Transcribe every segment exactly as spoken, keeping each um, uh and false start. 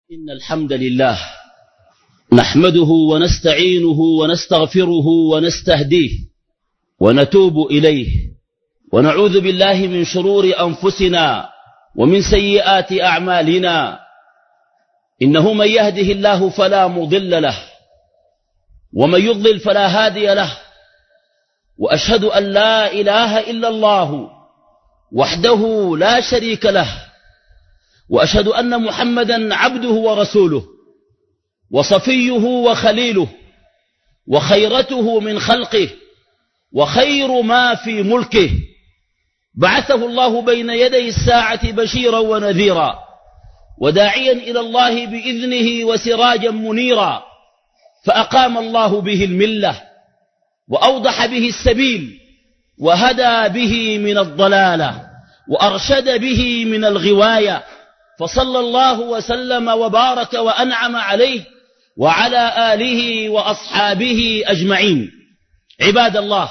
إن الحمد لله نحمده ونستعينه ونستغفره ونستهديه ونتوب إليه ونعوذ بالله من شرور أنفسنا ومن سيئات أعمالنا. إنه من يهده الله فلا مضل له ومن يضلل فلا هادي له، وأشهد أن لا إله إلا الله وحده لا شريك له، وأشهد أن محمدا عبده ورسوله وصفيه وخليله وخيرته من خلقه وخير ما في ملكه. بعثه الله بين يدي الساعة بشيرا ونذيرا وداعيا إلى الله بإذنه وسراجا منيرا، فأقام الله به الملة وأوضح به السبيل وهدى به من الضلالة وأرشد به من الغواية، فصلى الله وسلم وبارك وأنعم عليه وعلى آله وأصحابه أجمعين. عباد الله،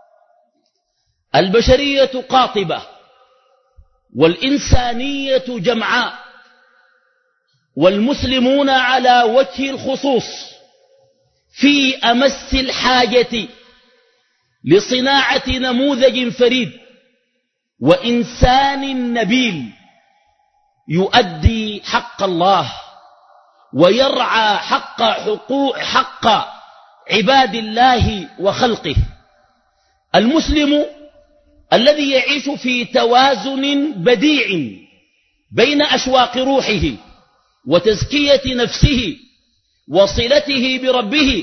البشرية قاطبة والإنسانية جمعاء، والمسلمون على وجه الخصوص في أمس الحاجة لصناعة نموذج فريد وإنسان نبيل يؤدي حق الله ويرعى حق حقوق حق عباد الله وخلقه. المسلم الذي يعيش في توازن بديع بين أشواق روحه وتزكية نفسه وصلته بربه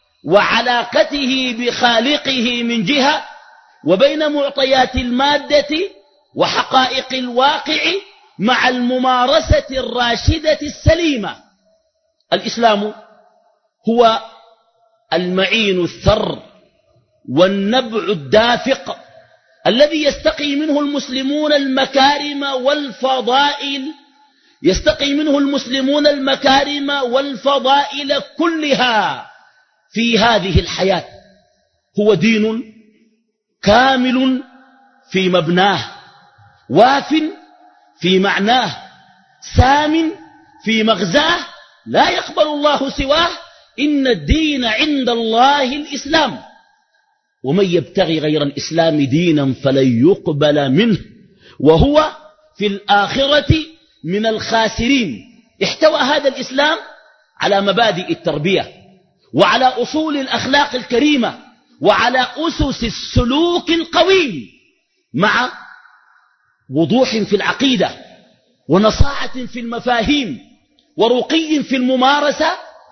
وعلاقته بخالقه من جهة، وبين معطيات المادة وحقائق الواقع مع الممارسة الراشدة السليمة. الإسلام هو المعين الثر والنبع الدافق الذي يستقي منه المسلمون المكارم والفضائل يستقي منه المسلمون المكارم والفضائل كلها في هذه الحياة. هو دين كامل في مبناه، واف في معناه، سام في مغزاه، لا يقبل الله سواه. إن الدين عند الله الإسلام، ومن يبتغي غير الإسلام دينا فلن يقبل منه وهو في الآخرة من الخاسرين. احتوى هذا الإسلام على مبادئ التربية وعلى أصول الأخلاق الكريمة وعلى أسس السلوك القويم، مع وضوح في العقيدة ونصاعة في المفاهيم ورقي في الممارسة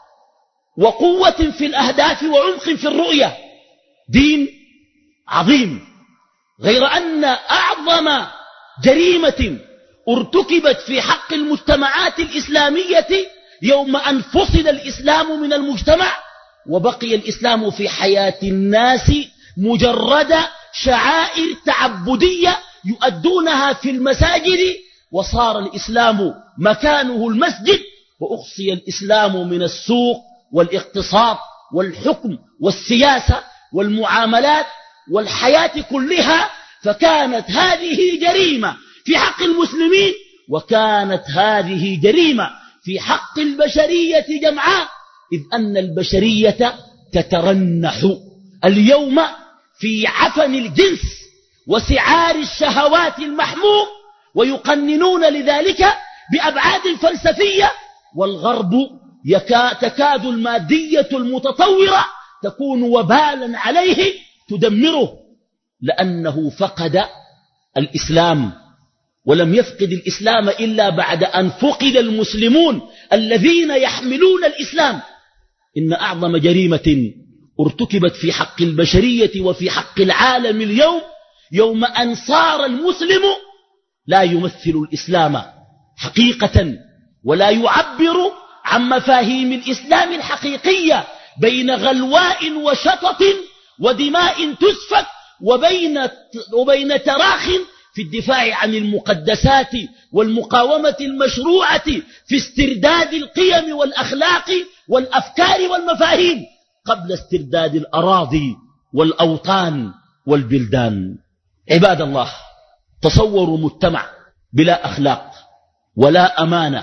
وقوة في الأهداف وعمق في الرؤية. دين عظيم، غير أن أعظم جريمة ارتكبت في حق المجتمعات الإسلامية يوم أن فصل الإسلام من المجتمع وبقي الإسلام في حياة الناس مجرد شعائر تعبدية يؤدونها في المساجد، وصار الإسلام مكانه المسجد، وأخصي الإسلام من السوق والاقتصاد والحكم والسياسة والمعاملات والحياة كلها. فكانت هذه جريمة في حق المسلمين، وكانت هذه جريمة في حق البشرية جمعاء، إذ أن البشرية تترنح اليوم في عفن الجنس وسعار الشهوات المحموم، ويقننون لذلك بأبعاد فلسفية، والغرب يكا تكاد المادية المتطورة تكون وبالا عليه تدمره، لأنه فقد الإسلام. ولم يفقد الإسلام إلا بعد أن فقد المسلمون الذين يحملون الإسلام. إن أعظم جريمة ارتكبت في حق البشرية وفي حق العالم اليوم يوم أن صار المسلم لا يمثل الإسلام حقيقة ولا يعبر عن مفاهيم الإسلام الحقيقية، بين غلواء وشطط ودماء تسفك، وبين, وبين تراخ في الدفاع عن المقدسات والمقاومة المشروعة في استرداد القيم والأخلاق والأفكار والمفاهيم قبل استرداد الأراضي والأوطان والبلدان. عباد الله، تصوروا مجتمع بلا أخلاق ولا أمانة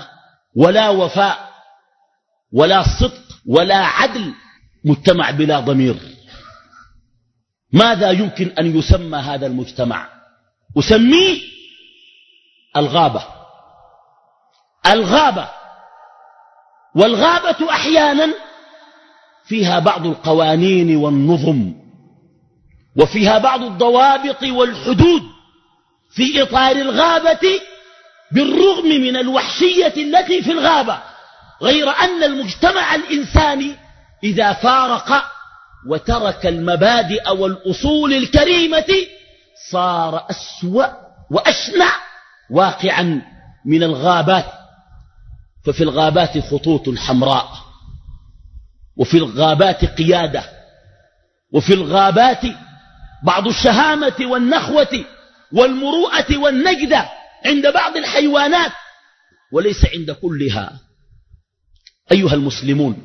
ولا وفاء ولا صدق ولا عدل، مجتمع بلا ضمير. ماذا يمكن أن يسمى هذا المجتمع؟ أسميه الغابة. الغابة. والغابة أحيانا فيها بعض القوانين والنظم، وفيها بعض الضوابط والحدود في إطار الغابة، بالرغم من الوحشية التي في الغابة، غير أن المجتمع الإنساني إذا فارق وترك المبادئ والأصول الكريمة صار أسوأ وأشنع واقعا من الغابات. ففي الغابات خطوط حمراء، وفي الغابات قيادة، وفي الغابات بعض الشهامة والنخوة والمروءة والنجدة عند بعض الحيوانات، وليس عند كلها. أيها المسلمون،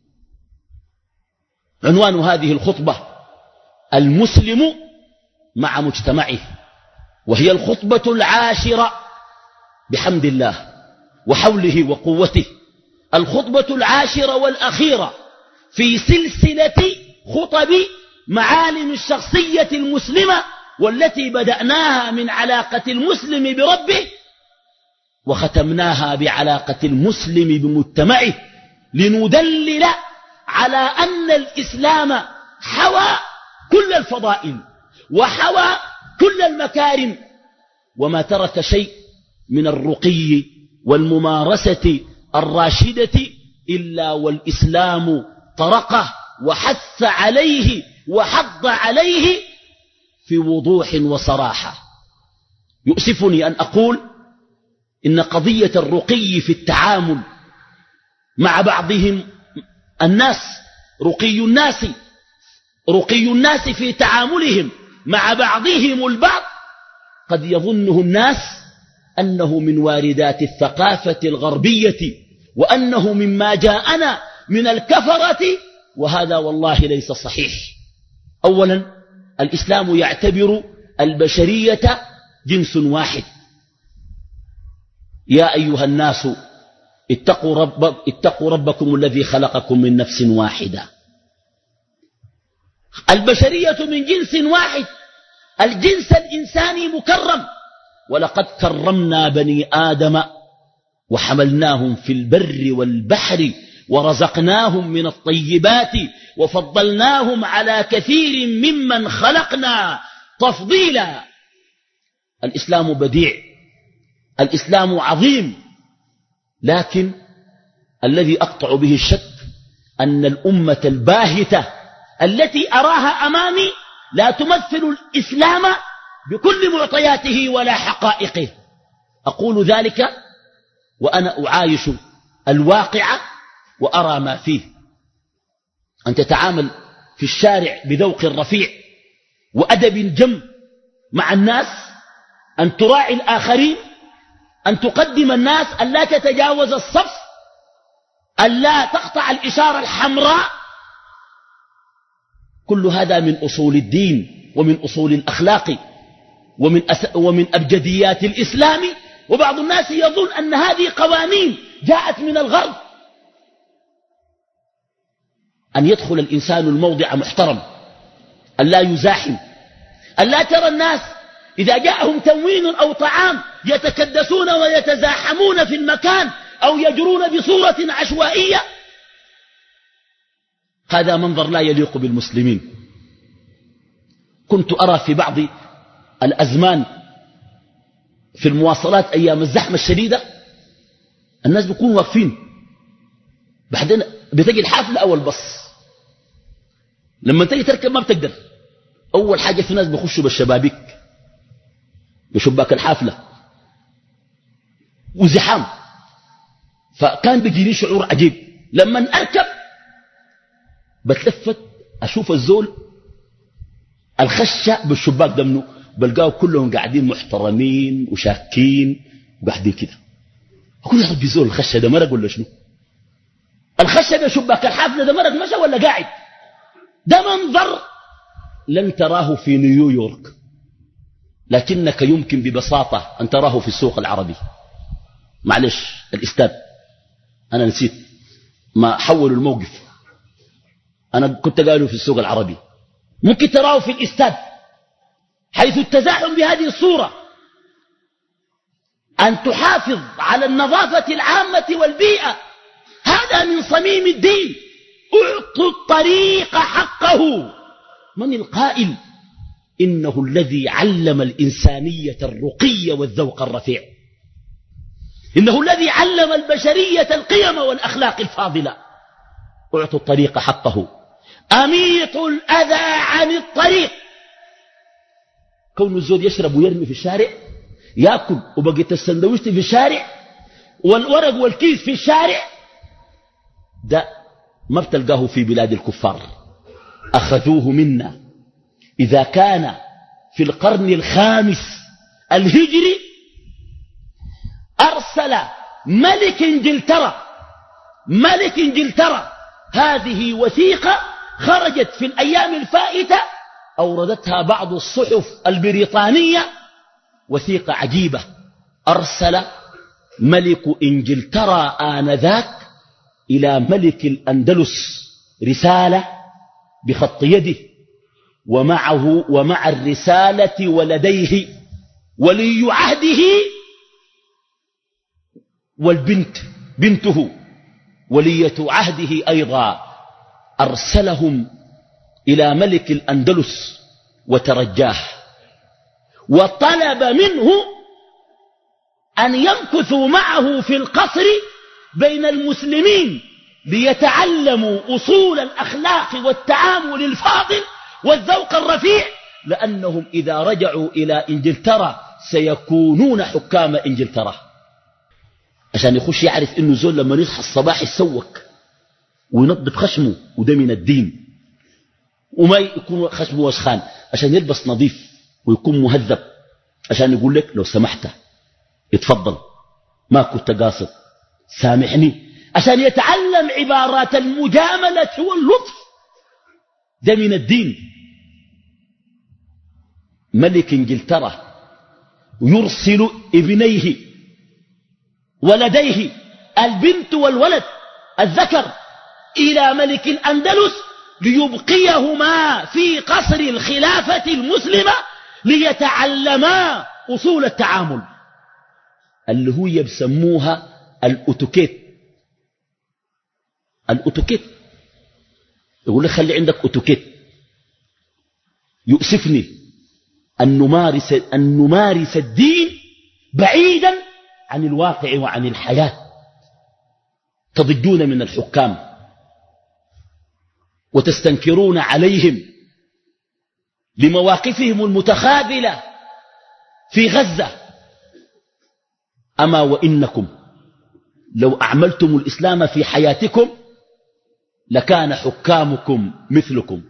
عنوان هذه الخطبة المسلم مع مجتمعه، وهي الخطبة العاشرة بحمد الله وحوله وقوته، الخطبة العاشرة والأخيرة في سلسلة خطب معالم الشخصية المسلمة، والتي بدأناها من علاقة المسلم بربه وختمناها بعلاقة المسلم بمجتمعه، لندلل على أن الإسلام حوى كل الفضائل وحوى كل المكارم، وما ترك شيء من الرقي والممارسة الراشدة إلا والإسلام طرقه وحث عليه وحض عليه في وضوح وصراحة. يؤسفني أن أقول إن قضية الرقي في التعامل مع بعضهم الناس، رقي الناس رقي الناس في تعاملهم مع بعضهم البعض، قد يظنه الناس أنه من واردات الثقافة الغربية، وأنه مما جاءنا من الكفرة، وهذا والله ليس صحيح. أولا، الإسلام يعتبر البشرية جنس واحد. يا أيها الناس اتقوا, رب اتقوا ربكم الذي خلقكم من نفس واحدة. البشرية من جنس واحد، الجنس الإنساني مكرم. ولقد كرمنا بني آدم وحملناهم في البر والبحر ورزقناهم من الطيبات وفضلناهم على كثير ممن خلقنا تفضيلا. الإسلام بديع، الإسلام عظيم، لكن الذي أقطع به الشك أن الأمة الباهتة التي أراها أمامي لا تمثل الإسلام بكل معطياته ولا حقائقه. أقول ذلك وأنا أعايش الواقع وأرى ما فيه. أن تتعامل في الشارع بذوق رفيع وأدب جم مع الناس، أن تراعي الآخرين، أن تقدم الناس، أن لا تتجاوز الصف، أن لا تقطع الإشارة الحمراء. كل هذا من أصول الدين ومن أصول الأخلاق ومن, ومن أبجديات الإسلام. وبعض الناس يظن أن هذه قوانين جاءت من الغرب. أن يدخل الإنسان الموضع محترم، أن لا يزاحم، أن لا ترى الناس إذا جاءهم تموين أو طعام يتكدسون ويتزاحمون في المكان أو يجرون بصورة عشوائية. هذا منظر لا يليق بالمسلمين. كنت أرى في بعض الأزمان في المواصلات أيام الزحمة الشديدة الناس بيكونوا واقفين، بعدين بتجي الحافلة أو البص، لما تجي تركب ما بتقدر. أول حاجة في ناس بيخشوا بالشبابيك بشباك الحافلة وزحام. فكان بيجيني شعور عجيب لما أركب بتلفت أشوف الزول الخشة بالشباك دمنه، بلقاوا كلهم قاعدين محترمين وشاكين وقاعدين كده. أقول يا ربي زول الخشة ده مرق ولا شنو؟ الخشة بشباك الحافلة ده مرق مشى ولا قاعد؟ ده منظر لن تراه في نيويورك، لكنك يمكن ببساطة أن تراه في السوق العربي. معلش الإستاذ أنا نسيت ما حولوا الموقف. أنا كنت قاله في السوق العربي، ممكن تراه في الاستاد حيث التزاحم بهذه الصورة. أن تحافظ على النظافة العامة والبيئة، هذا من صميم الدين. اعطوا الطريق حقه. من القائل؟ إنه الذي علم الإنسانية الرقي والذوق الرفيع، إنه الذي علم البشرية القيم والأخلاق الفاضلة. اعطوا الطريق حقه، أميطوا الأذى عن الطريق. كون الزول يشرب ويرمي في الشارع، يأكل وبقيت السندويشت في الشارع والورق والكيس في الشارع، ده ما بتلقاه في بلاد الكفار. أخذوه منا. إذا كان في القرن الخامس الهجري أرسل ملك إنجلترا ملك إنجلترا هذه وثيقة خرجت في الأيام الفائتة، أوردتها بعض الصحف البريطانية، وثيقة عجيبة. أرسل ملك إنجلترا آنذاك إلى ملك الأندلس رسالة بخط يده، ومعه ومع الرسالة ولديه ولي عهده والبنت بنته ولية عهده أيضا. أرسلهم إلى ملك الأندلس وترجاه، وطلب منه أن يمكثوا معه في القصر بين المسلمين ليتعلموا أصول الأخلاق والتعامل الفاضل والذوق الرفيع، لأنهم إذا رجعوا إلى إنجلترا سيكونون حكام إنجلترا. عشان يخش يعرف إنه زول لما يصحى الصباح يسوك وينظف خشمه، وده من الدين، وما يكون خشمه وسخان، عشان يلبس نظيف ويكون مهذب، عشان يقول لك لو سمحت يتفضل، ما كنت قاصد، سامحني، عشان يتعلم عبارات المجاملة واللطف، ده من الدين. ملك انجلترا يرسل ابنيه ولديه البنت والولد الذكر إلى ملك الأندلس ليبقيهما في قصر الخلافة المسلمة ليتعلما أصول التعامل اللي هو يسموها الأوتوكيت. الأوتوكيت يقول لك خلي عندك أوتوكيت. يؤسفني أن نمارس, أن نمارس الدين بعيدا عن الواقع وعن الحياة. تضجون من الحكام وتستنكرون عليهم لمواقفهم المتخاذلة في غزة. أما وإنكم لو أعملتم الإسلام في حياتكم لكان حكامكم مثلكم،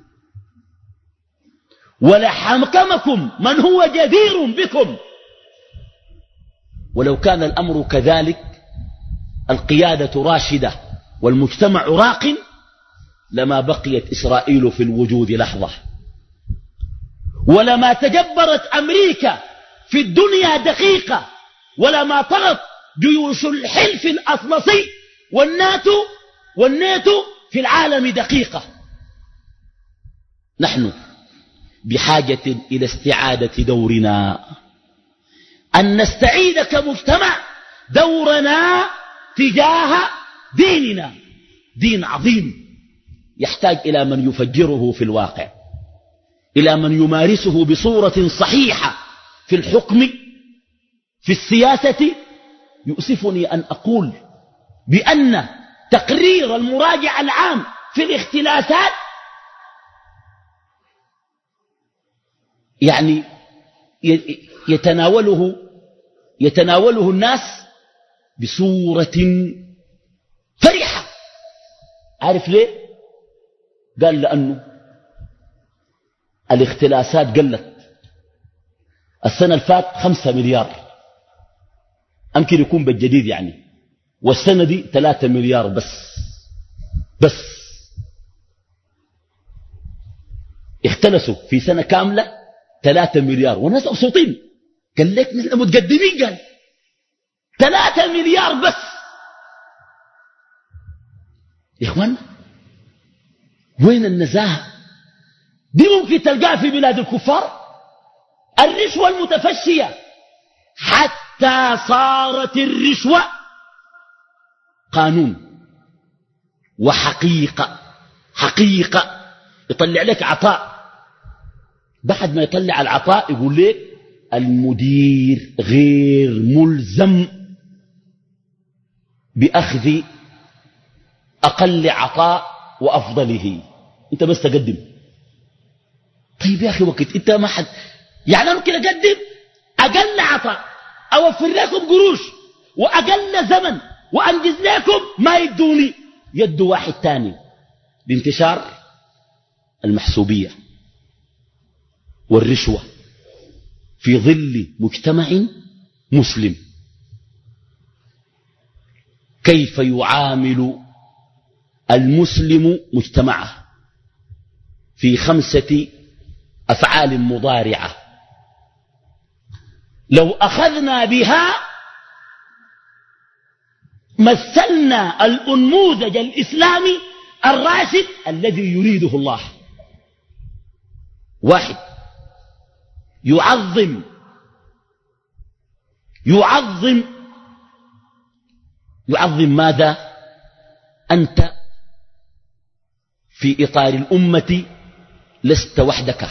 ولحكمكم من هو جدير بكم. ولو كان الأمر كذلك، القيادة راشدة والمجتمع راق، لما بقيت إسرائيل في الوجود لحظة، ولما تجبرت أمريكا في الدنيا دقيقة، ولما طغت جيوش الحلف الأطلسي والناتو والناتو في العالم دقيقة. نحن بحاجة إلى استعادة دورنا، أن نستعيد كمجتمع دورنا تجاه ديننا. دين عظيم يحتاج إلى من يفجره في الواقع، إلى من يمارسه بصورة صحيحة في الحكم، في السياسة. يؤسفني أن أقول بأن تقرير المراجع العام في الاختلاسات يعني يتناوله يتناوله الناس بصورة فرحة. عارف ليه؟ قال لأنه الاختلاسات قلت. السنة الفات خمسة مليار، أمكن يكون بالجديد يعني، والسنة دي ثلاثة مليار بس بس اختلسوا في سنة كاملة ثلاثة مليار، والناس مبسوطين. قال لك نحن متقدمين، قال ثلاثة مليار بس. يا إخوان وين النزاهة دي؟ ممكن تلقاها في بلاد الكفار. الرشوة المتفشية حتى صارت الرشوة قانون وحقيقة. حقيقة يطلع لك عطاء، بعد ما يطلع العطاء يقول لك المدير غير ملزم بأخذ أقل عطاء وأفضله، أنت بس تقدم. طيب يا أخي وقت أنت ما حد يعني ممكن أقدم أقل عطاء، أوفر لكم قروش وأقل زمن وأنجز لكم، ما يدوني يدوا واحد تاني بانتشار المحسوبية والرشوة في ظل مجتمع مسلم. كيف يعامل المسلم مجتمعه في خمسة أفعال مضارعة لو أخذنا بها مثلنا الأنموذج الإسلامي الراشد الذي يريده الله. واحد، يعظم يعظم يعظم ماذا؟ أنت في إطار الأمة لست وحدك،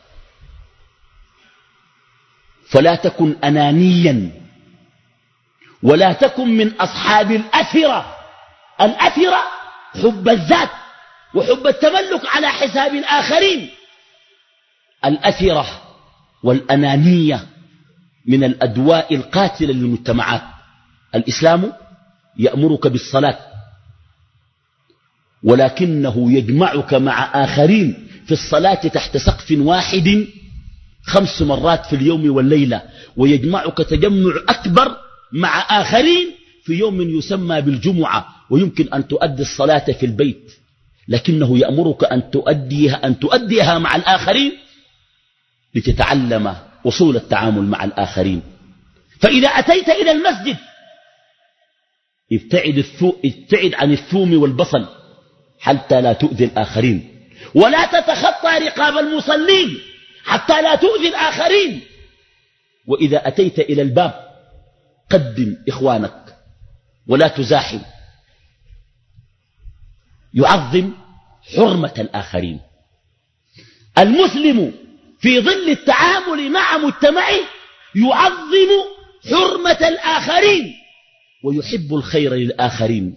فلا تكن أنانيا ولا تكن من أصحاب الأثرة. الأثرة حب الذات وحب التملك على حساب الآخرين. الأثرة والأنانية من الأدواء القاتلة للمجتمعات. الإسلام يأمرك بالصلاة ولكنه يجمعك مع آخرين في الصلاة تحت سقف واحد خمس مرات في اليوم والليلة، ويجمعك تجمع أكبر مع آخرين في يوم يسمى بالجمعة، ويمكن أن تؤدي الصلاة في البيت، لكنه يأمرك أن تؤديها, أن تؤديها مع الآخرين لتتعلم وصول التعامل مع الآخرين. فإذا أتيت إلى المسجد ابتعد, ابتعد عن الثوم والبصل حتى لا تؤذي الآخرين، ولا تتخطى رقاب المصلين حتى لا تؤذي الآخرين. وإذا أتيت إلى الباب قدم إخوانك ولا تزاحم. يعظم حرمة الآخرين. المسلم في ظل التعامل مع مجتمعه يعظم حرمة الآخرين ويحب الخير للآخرين.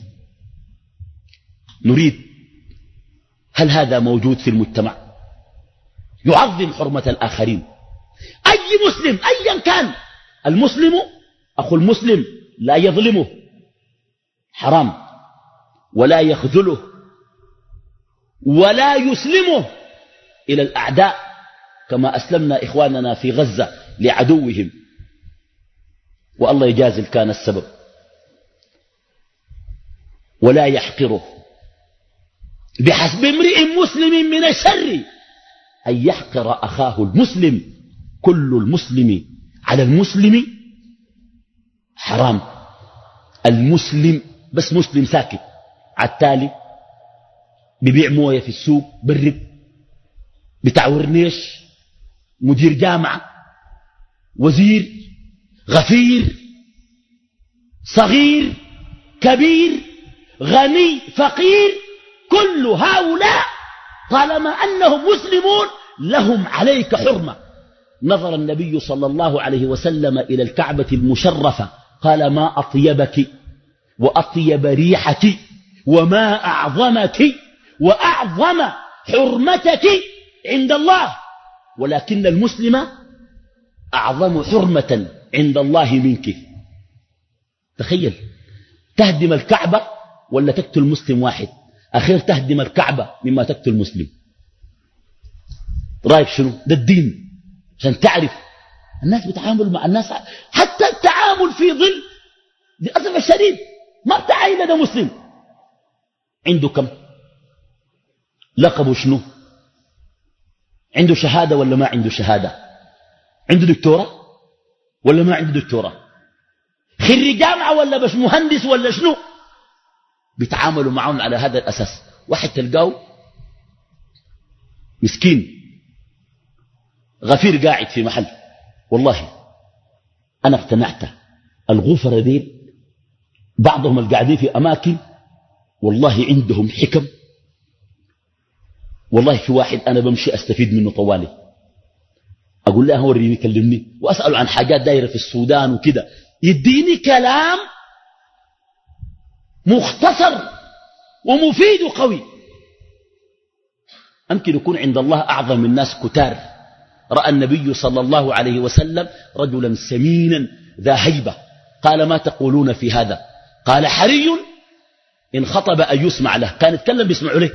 نريد، هل هذا موجود في المجتمع؟ يعظم حرمة الآخرين. أي مسلم أيا كان، المسلم أخو المسلم لا يظلمه، حرام، ولا يخذله ولا يسلمه إلى الأعداء كما أسلمنا إخواننا في غزة لعدوهم، والله يجازل كان السبب. ولا يحقره. بحسب امرئ مسلم من الشر أن يحقر أخاه المسلم. كل المسلم على المسلم حرام. المسلم بس مسلم ساكت، عالتالي ببيع موية في السوق، برد، بتاع ورنيش، مدير جامعة، وزير، غفير، صغير، كبير، غني، فقير، كل هؤلاء طالما أنهم مسلمون لهم عليك حرمة. نظر النبي صلى الله عليه وسلم إلى الكعبة المشرفة قال: ما أطيبك وأطيب ريحك وما أعظمك وأعظم حرمتك عند الله، ولكن المسلم أعظم حرمة عند الله منك. تخيل، تهدم الكعبة ولا تقتل مسلم واحد؟ أخير تهدم الكعبة مما تقتل مسلم. رأيك شنو؟ ده الدين. عشان تعرف الناس بتعامل مع الناس، حتى التعامل في ظل للأسف الشديد ما بتعاين ده مسلم. عنده كم؟ لقبه شنو؟ عنده شهادة ولا ما عنده شهادة؟ عنده دكتورة ولا ما عنده دكتورة؟ خريج جامعة ولا بس مهندس ولا شنو؟ بيتعاملوا معهم على هذا الأساس. واحد تلقاه مسكين غفير قاعد في محل، والله أنا اقتنعت الغفر دي بعضهم القاعدين في أماكن والله عندهم حكم. والله في واحد أنا بمشي أستفيد منه طوالي، أقول له وريني كلمني، وأسأله عن حاجات دايرة في السودان وكده، يديني كلام مختصر ومفيد وقوي. أمكن يكون عند الله أعظم الناس كتار. رأى النبي صلى الله عليه وسلم رجلا سمينا ذا هيبة، قال ما تقولون في هذا؟ قال حري إن خطب أن يسمع له، كان يتكلم بيسمعوا له،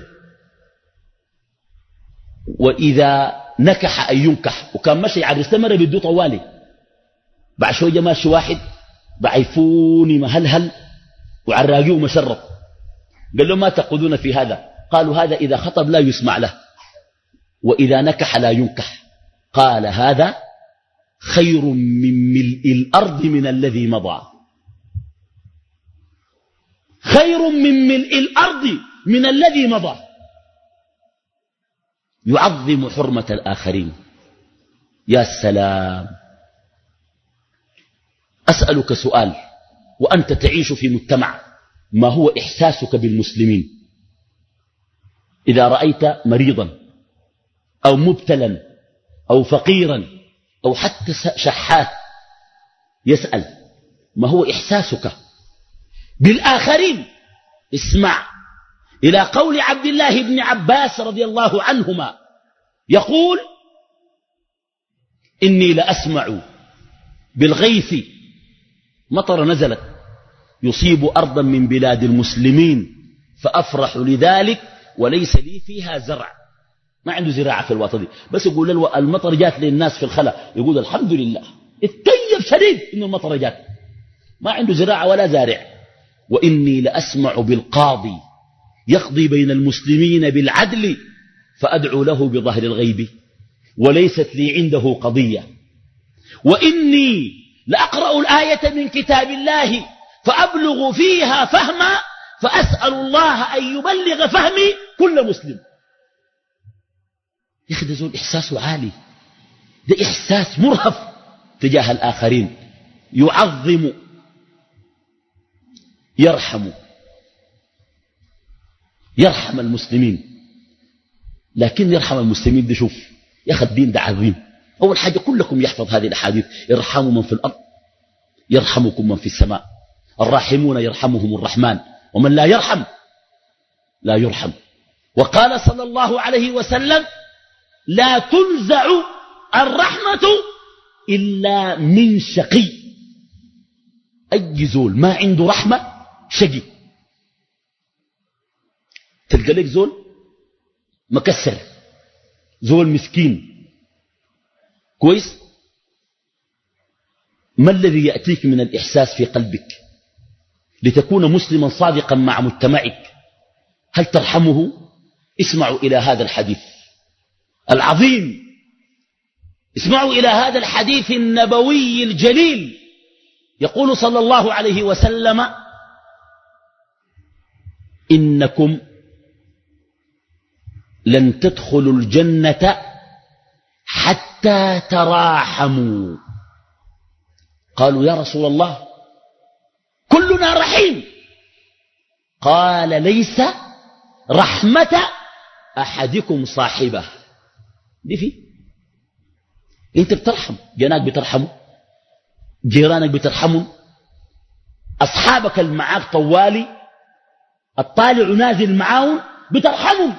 وإذا نكح أن ينكح، وكان مشي على السمرة بيدو طوالي. بعد شوية ماشي واحد بعيفوني مهلهل وعراقيه ومشرب، قال له ما تقولون في هذا؟ قالوا هذا إذا خطب لا يسمع له، وإذا نكح لا ينكح. قال هذا خير من ملء الأرض من الذي مضى، خير من ملء الأرض من الذي مضى. يعظم حرمة الآخرين. يا سلام. أسألك سؤال وأنت تعيش في مجتمع، ما هو إحساسك بالمسلمين إذا رأيت مريضا أو مبتلا أو فقيرا أو حتى شحات يسأل؟ ما هو إحساسك بالآخرين؟ اسمع إلى قول عبد الله بن عباس رضي الله عنهما يقول إني لأسمع بالغيث، مطر نزلت يصيب أرضا من بلاد المسلمين فأفرح لذلك وليس لي فيها زرع. ما عنده زراعة في الوطن دي، بس يقول المطر جات للناس في الخلا، يقول الحمد لله، اتكيف شديد إن المطر جات، ما عنده زراعة ولا زارع. وإني لأسمع بالقاضي يقضي بين المسلمين بالعدل فأدعو له بظهر الغيب وليست لي عنده قضية. وإني لأقرأ الآية من كتاب الله فأبلغ فيها فهما فأسأل الله أن يبلغ فهمي كل مسلم. يا أخي ده زول إحساسه عالي، ده إحساس مرهف تجاه الآخرين، يعظم، يرحم، يرحم المسلمين. لكن يرحم المسلمين دي شوف يا أخي الدين ده عظيم. أول حاجة كلكم يحفظ هذه الأحاديث، يرحموا من في الأرض يرحمكم من في السماء، الراحمون يرحمهم الرحمن، ومن لا يرحم لا يرحم. وقال صلى الله عليه وسلم لا تنزع الرحمة إلا من شقي. أي زول ما عنده رحمة شقي. تلقى لك زول مكسر، زول مسكين كويس، ما الذي يأتيك من الإحساس في قلبك لتكون مسلما صادقا مع مجتمعك؟ هل ترحمه؟ اسمعوا إلى هذا الحديث العظيم، اسمعوا إلى هذا الحديث النبوي الجليل. يقول صلى الله عليه وسلم إنكم لن تدخلوا الجنة حتى تراحموا. قالوا يا رسول الله كلنا رحيم. قال ليس رحمة أحدكم صاحبه. دي في انت بترحم جناك، بترحمه جيرانك، بترحمه أصحابك المعاك طوالي الطالع نازل معاهم بترحمهم.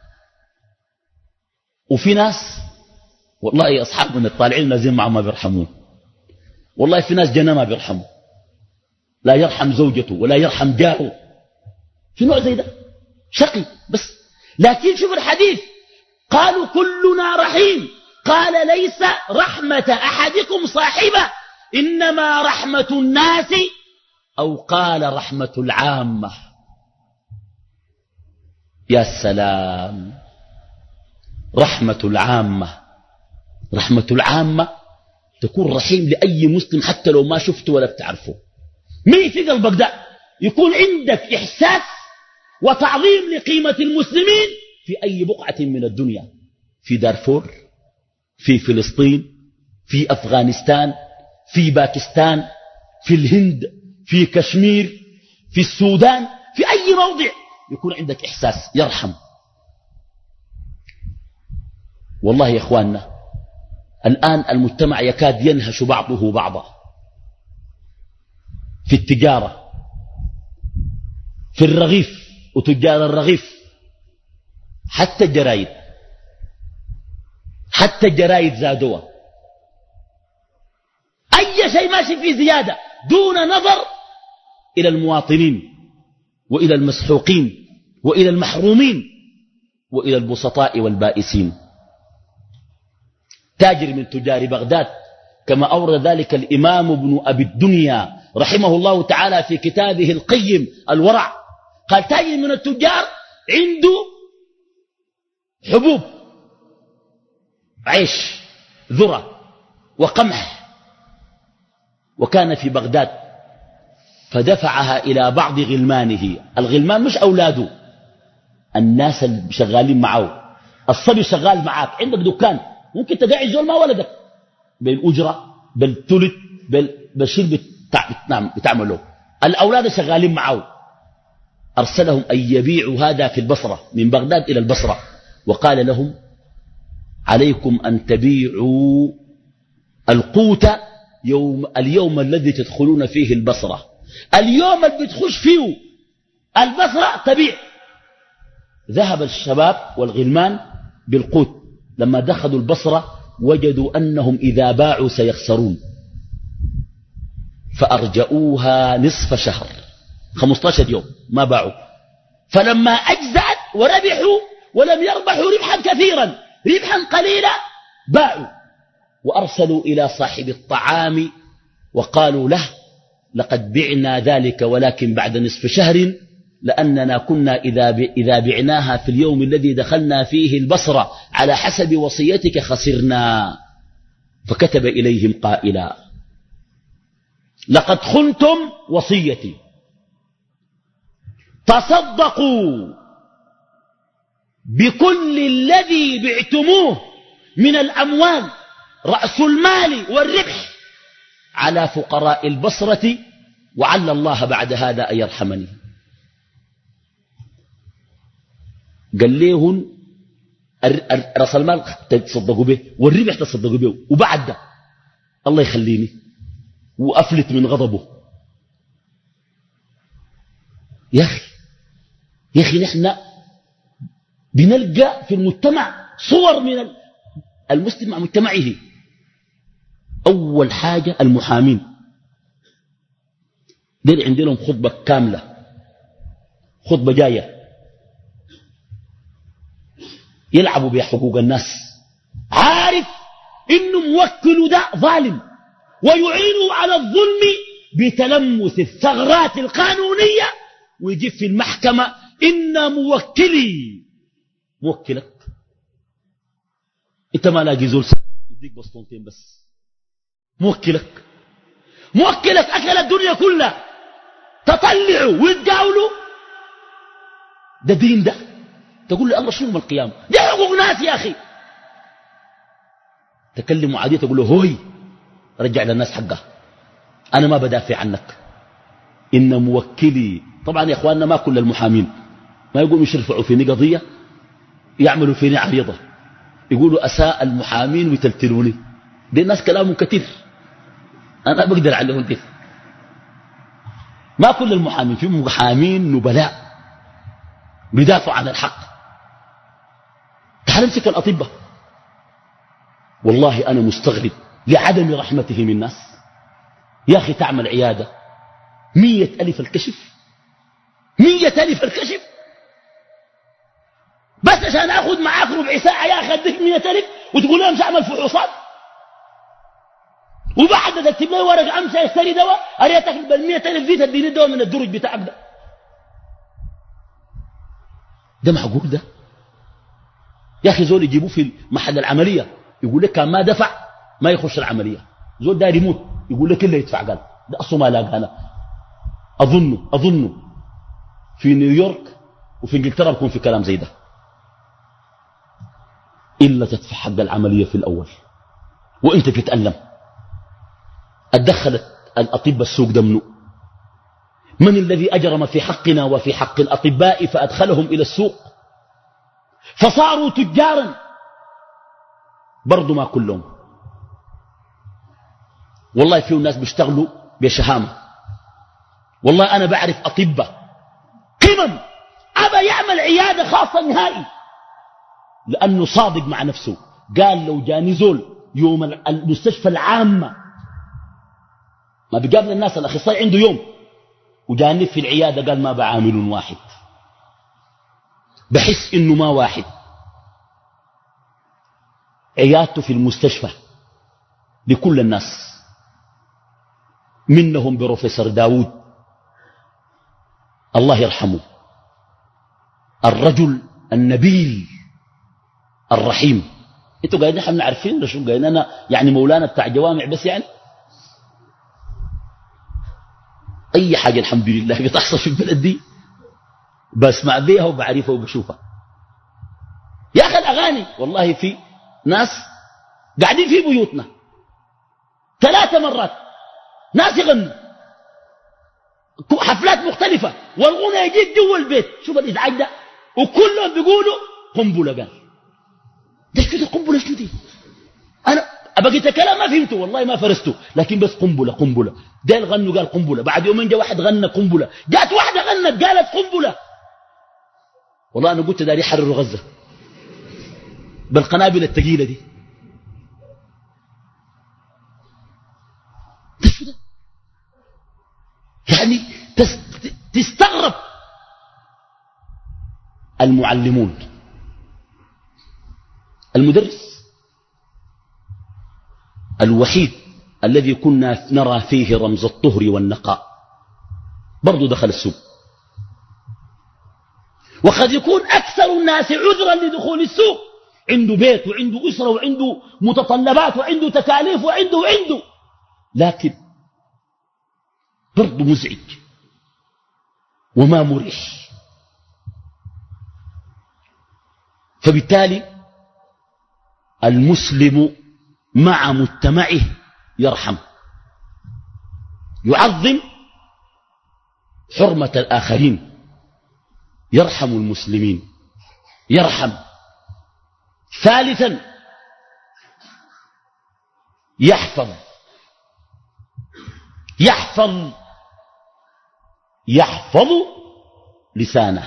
وفي ناس والله أصحاب من الطالعين نازلين معهم ما بيرحمون. والله في ناس جنة ما بيرحموا، لا يرحم زوجته ولا يرحم جاره، في نوع زي ده شقي بس. لكن شوف الحديث قالوا كلنا رحيم، قال ليس رحمة أحدكم صاحبه إنما رحمة الناس، أو قال رحمة العامة. يا سلام، رحمة العامة. رحمة العامة تكون رحيم لأي مسلم حتى لو ما شفته ولا بتعرفه. مين في قلبك ده يكون عندك إحساس وتعظيم لقيمة المسلمين في أي بقعة من الدنيا، في دارفور، في فلسطين، في أفغانستان، في باكستان، في الهند، في كشمير، في السودان، في أي موضع يكون عندك إحساس يرحم. والله يا إخواننا الآن المجتمع يكاد ينهش بعضه بعضا، في التجارة، في الرغيف وتجار الرغيف، حتى الجرايد، حتى الجرايد زادوا، أي شيء ماشي فيه زيادة دون نظر إلى المواطنين وإلى المسحوقين وإلى المحرومين وإلى البسطاء والبائسين. تاجر من تجار بغداد كما أورد ذلك الإمام ابن أبي الدنيا رحمه الله تعالى في كتابه القيم الورع، قال تاجر من التجار عنده حبوب، عيش، ذرة وقمح، وكان في بغداد، فدفعها إلى بعض غلمانه. الغلمان مش أولاده، الناس اللي شغالين معه. الصبي شغال معاك، عندك دكان، ممكن تقاعد زول ما ولدك بالأجرة بالثلث بالشيء بتعمله. الأولاد شغالين معه، أرسلهم أن يبيعوا هذا في البصرة، من بغداد إلى البصرة، وقال لهم عليكم أن تبيعوا القوت يوم اليوم الذي تدخلون فيه البصرة، اليوم اللي بتخش فيه البصرة تبيع. ذهب الشباب والغلمان بالقوت، لما دخلوا البصرة وجدوا أنهم إذا باعوا سيخسرون، فأرجؤوها نصف شهر، خمسة عشر يوم ما باعوا. فلما أجزأت وربحوا ولم يربحوا ربحا كثيرا، ربحا قليلا، باعوا وأرسلوا إلى صاحب الطعام وقالوا له لقد بعنا ذلك ولكن بعد نصف شهر، لأننا كنا إذا إذا بعناها في اليوم الذي دخلنا فيه البصرة على حسب وصيتك خسرنا. فكتب إليهم قائلا لقد خنتم وصيتي، تصدقوا بكل الذي بعتموه من الأموال رأس المال والربح على فقراء البصرة، وعل الله بعد هذا أن يرحمني. قال ليهن رأس المال تصدقوا به والربح تصدقوا به، وبعد ده الله يخليني وأفلت من غضبه. يا أخي يا أخي نحن بنلقى في المجتمع صور من المسلم مع مجتمعه. أول حاجة المحامين دير عندهم خطبة كاملة، خطبة جاية يلعبوا بحقوق الناس، عارف إنه موكل ده ظالم ويعينه على الظلم بتلمس الثغرات القانونية، ويجيب في المحكمة إن موكلي موكلك انت ما لاقي زول يديك بسطونتين بس، موكلك موكلك أكل الدنيا كلها، تطلعوا ويتقاولوا، ده دين ده؟ تقول لي الله شنو من القيامة؟ دي حقوق ناس يا أخي. تكلموا عادية تقول له هوي رجع للناس حقها، أنا ما بدافع عنك، إن موكلي. طبعا يا إخواننا ما كل المحامين ما يقولوا يشرفعوا فيني قضية يعملوا فيني عريضة، يقولوا أساء المحامين ويتلتلوني. دي الناس كلامهم كثير، أنا بقدر عليهم دي. ما كل المحامين، في محامين نبلاء بيدافعوا عن الحق. تعال امسك الأطباء، والله أنا مستغرب لعدم رحمتهم الناس. يا أخي تعمل عيادة مية ألف الكشف، مية ألف الكشف بس عشان أخذ معاك ربع ساعة يا أخي أديك مية ألف وتقول لي أمشي أعمل فحوصات، وبعد تكتب لي ورقة أمشي أشتري دواء أريتك بالمية ألف دي تديني الدواء من الدرج بتاعك ده. ده معقول ده؟ يا أخي زول يجيبوه في محل العملية يقول لك كان ما دفع ما يخش العملية، زول داير يموت يقول لك إلا يدفع، قال ده أصله ما لاقى. أنا أظن أظن في نيويورك وفي انجلترا بيكون في كلام زي ده إلا تدفع حق العملية في الأول وإنت تتألم. أدخلت الأطباء السوق ده منه؟ من الذي أجرم في حقنا وفي حق الأطباء فأدخلهم إلى السوق فصاروا تجارا؟ برضو ما كلهم، والله فيه الناس بيشتغلوا بشهامة. والله أنا بعرف أطباء قمم أبا يعمل عيادة خاصة نهائي لأنه صادق مع نفسه. قال لو جاني زول يوم المستشفى العامة ما بيقابل الناس الأخصائي عنده يوم وجاني في العيادة قال ما بعامل واحد، بحس إنه ما واحد. عيادته في المستشفى لكل الناس، منهم بروفيسور داود الله يرحمه، الرجل النبيل الرحيم. انتوا قاعدين احنا عارفين ولا شو؟ قاعدين انا يعني مولانا بتاع جوامع بس، يعني اي حاجه الحمد لله بتحصل في البلد دي بسمع بيها وبعرفها وبشوفها. يا اخي الاغاني والله في ناس قاعدين في بيوتنا ثلاث مرات ناس يغنوا حفلات مختلفة والغنى يجيك جوا البيت. شوف الإزعاج ده وكلهم بيقولوا قنبلة. قال ده شو ده قنبلة؟ شو دي؟ أنا بقيت كلام ما فهمته والله ما فرسته، لكن بس قنبلة قنبلة. ده الغنوا قال قنبلة، بعد يومين جاء واحد غنى قنبلة، جات واحدة غنت قالت قنبلة. والله أنا قلت داري يحرروا غزة بالقنابل الثقيلة دي. ده شو ده؟ يعني تستغرب. المعلمون، المدرس الوحيد الذي كنا نرى فيه رمز الطهر والنقاء برضو دخل السوق، وقد يكون أكثر الناس عذرا لدخول السوق، عنده بيت وعنده أسرة وعنده متطلبات وعنده تكاليف وعنده وعنده لكن برضو مزعج وما مريح. فبالتالي المسلم مع مجتمعه يرحم، يعظم حرمة الآخرين، يرحم المسلمين، يرحم. ثالثا يحفظ يحفظ يحفظ لسانه،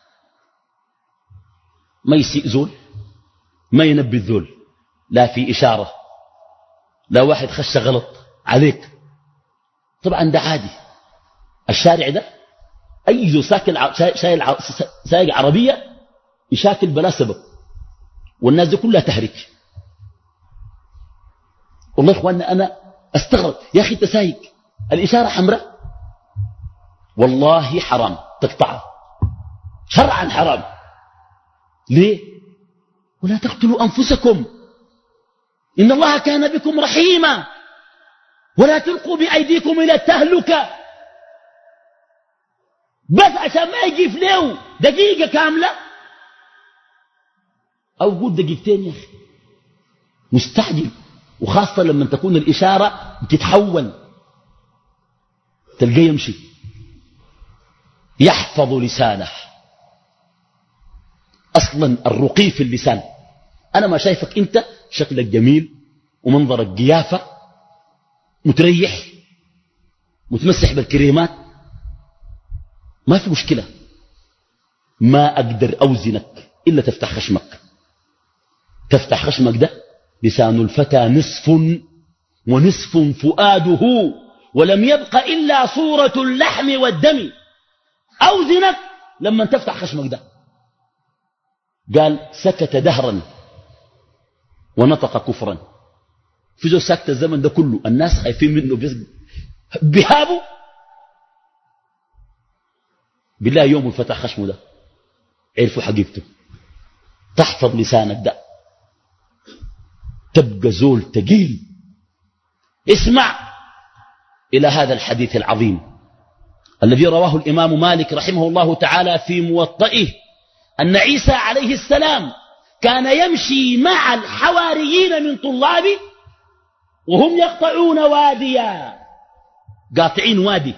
ما يسيء ذول، ما ينبي الذول، لا في إشارة، لا واحد خش غلط عليك. طبعا ده عادي، الشارع ده أي ذو ساكن سايق عربية يشاكل بلا سبب، والناس دي كلها تهرج. والله يا إخواننا أنا أستغرب، يا أخي أنت سايق الإشارة حمراء والله حرام تقطعها، شرعا حرام. ليه؟ ولا تقتلوا أنفسكم إن الله كان بكم رحيما ولا تلقوا بأيديكم إلى التهلكة. بس عشان ما يجي في له دقيقة كاملة أو قول دقيقتين يا أخي، مستعجل. وخاصة لما تكون الإشارة بتتحول تلقى يمشي. يحفظ لسانه، أصلا الرقي في اللسان. أنا ما شايفك أنت شكلك جميل ومنظرك قيافة، متريح، متمسح بالكريمات، ما في مشكلة. ما أقدر أوزنك إلا تفتح خشمك. تفتح خشمك ده لسان الفتى نصف ونصف فؤاده ولم يبق إلا صورة اللحم والدم. أوزنك لما تفتح خشمك ده. قال سكت دهرا ونطق كفرا. في جو سكت الزمن ده كله الناس خايفين منه بهابه. بالله يوم فتح خشمه ده عرفوا حقيقته. تحفظ لسانك ده تبقى زول تقيل. اسمع إلى هذا الحديث العظيم الذي رواه الإمام مالك رحمه الله تعالى في موطئه أن عيسى عليه السلام كان يمشي مع الحواريين من طلابه وهم يقطعون واديا، قاطعين وادي،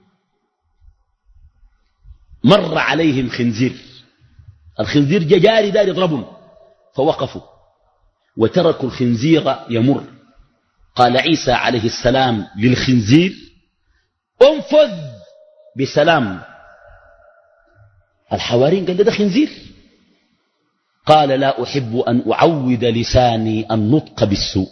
مر عليهم خنزير، الخنزير جاري دار يضربهم فوقفوا وتركوا الخنزير يمر. قال عيسى عليه السلام للخنزير: انفذ بسلام. الحواريين قال: ده خنزير. قال: لا أحب أن أعود لساني النطق بالسوء،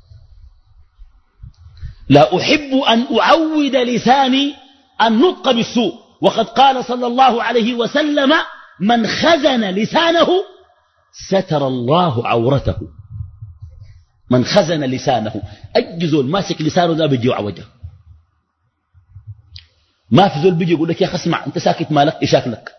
لا أحب أن أعود لساني النطق بالسوء. وقد قال صلى الله عليه وسلم: من خزن لسانه ستر الله عورته. من خزن لسانه، أجزل ماسك لسانه لا بيجي وعوجه. ما في زول بيجي يقول لك يا أخي اسمع أنت ساكت مالك يشاكلك،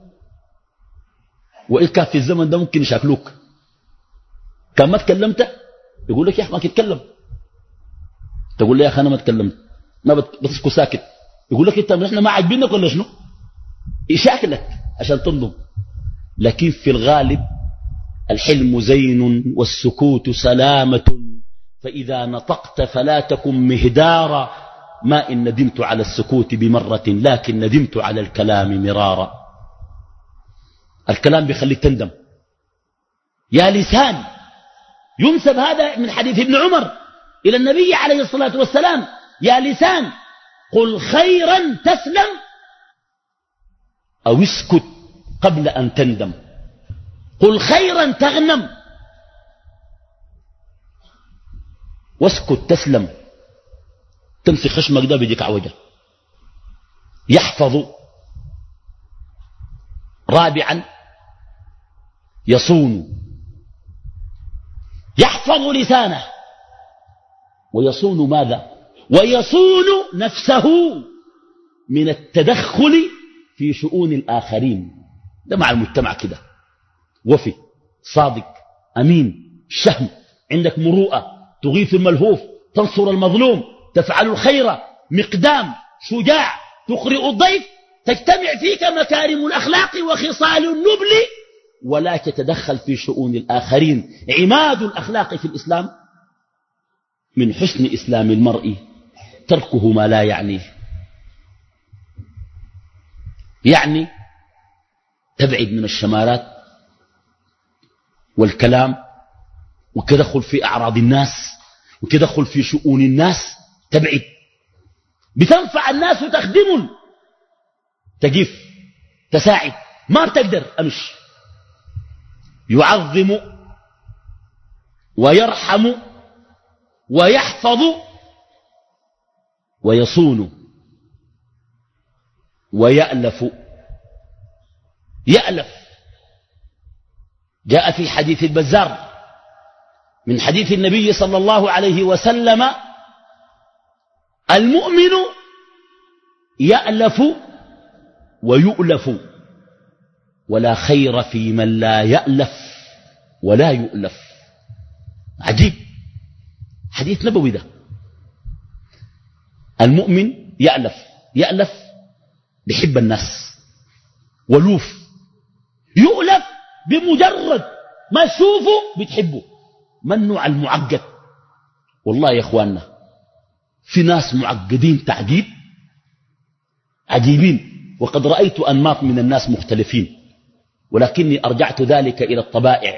وإن كان في الزمن ده ممكن يشاكلوك. كان ما تكلمت يقول لك يا أخي ما تتكلم، تقول لي يا أخي أنا ما تكلمت ما بتسكو ساكت، يقول لك أنت نحن ما عاجبينك ولا شنو، يشاكلك عشان تنضم. لكن في الغالب الحلم زين والسكوت سلامة، فإذا نطقت فلا تكن مهدارا، ما إن ندمت على السكوت بمرة لكن ندمت على الكلام مرارا. الكلام بيخليك تندم. يا لسان، ينسب هذا من حديث ابن عمر إلى النبي عليه الصلاة والسلام: يا لسان قل خيرا تسلم أو اسكت قبل أن تندم. قل خيرا تغنم واسكت تسلم. تمسك خشمك ده بيجيك عوجة. يحفظ. رابعا يصون، يحفظ لسانه ويصون ماذا؟ ويصون نفسه من التدخل في شؤون الآخرين. ده مع المجتمع كده، وفي صادق أمين شهم، عندك مروءة، تغيث الملهوف، تنصر المظلوم، تفعل الخير، مقدام، شجاع، تقرئ الضيف، تجتمع فيك مكارم الأخلاق وخصال النبل، ولا تتدخل في شؤون الآخرين. عماد الأخلاق في الإسلام: من حسن إسلام المرء تركه ما لا يعنيه. يعني تبعد من الشمارات والكلام وتدخل في أعراض الناس وتدخل في شؤون الناس. تبعد، بتنفع الناس وتخدمهم، تقف تساعد، ما بتقدر أمش. يعظم ويرحم ويحفظ ويصون ويألف. يألف جاء في حديث البزار من حديث النبي صلى الله عليه وسلم: المؤمن يألف ويؤلف ولا خير في من لا يألف ولا يؤلف. عجيب، حديث نبوي ده. المؤمن يألف، يألف بيحب الناس، ولوف. يؤلف بمجرد ما تشوفه بتحبه. ما النوع المعقد؟ والله يا اخواننا في ناس معقدين تعقيد عجيبين، وقد رأيت أنماط من الناس مختلفين، ولكني أرجعت ذلك إلى الطبائع.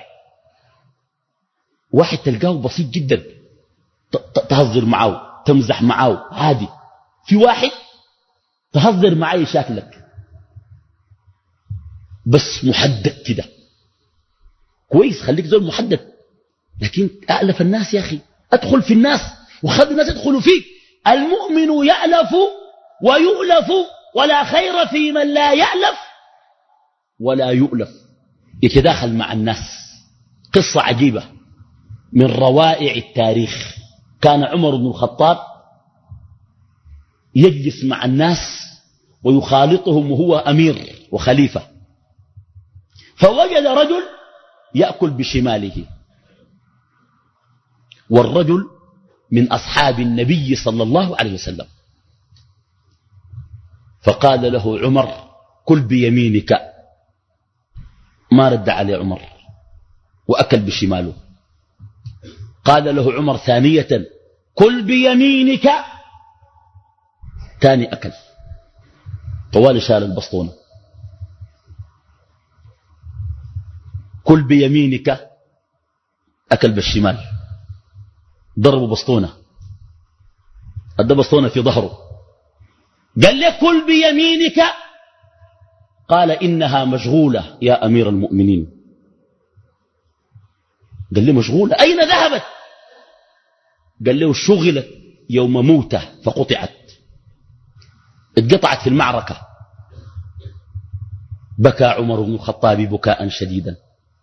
واحد تلقاه بسيط جدا، تهزر معه، تمزح معه عادي. في واحد تهزر معه يشاكلك، بس محدد كده كويس، خليك زول محدد. لكن أألف الناس يا أخي، أدخل في الناس وخلي الناس يدخلوا فيك. المؤمن يألف ويؤلف ولا خير في من لا يألف ولا يؤلف. يتداخل مع الناس. قصة عجيبة من روائع التاريخ. كان عمر بن الخطاب يجلس مع الناس ويخالطهم وهو أمير وخليفة، فوجد رجل يأكل بشماله، والرجل من أصحاب النبي صلى الله عليه وسلم. فقال له عمر: كل بيمينك. ما رد عليه عمر وأكل بشماله. قال له عمر ثانية كل بيمينك، تاني أكل طوال شال البسطونة. كل بيمينك، أكل بالشمال، ضربوا بسطونة، أدى بسطونة في ظهره. قال لي كل بيمينك، قال إنها مشغولة يا أمير المؤمنين. قال لي مشغولة؟ أين ذهبت؟ قال له شغلت يوم موته فقطعت، اتقطعت في المعركة. بكى عمر بن الخطاب بكاء شديدا،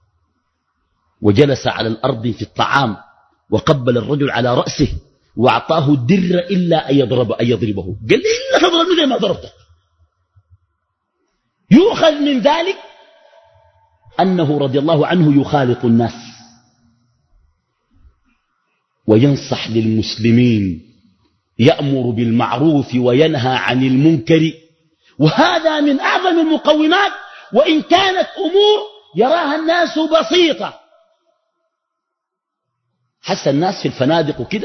وجلس على الأرض في الطعام، وقبل الرجل على رأسه وأعطاه الدر إلا أن يضرب أن يضربه. قال لي إلا تضربني زي ما ضربتك. يؤخذ من ذلك أنه رضي الله عنه يخالط الناس وينصح للمسلمين، يأمر بالمعروف وينهى عن المنكر، وهذا من أعظم المقومات. وإن كانت أمور يراها الناس بسيطة، حس الناس في الفنادق وكده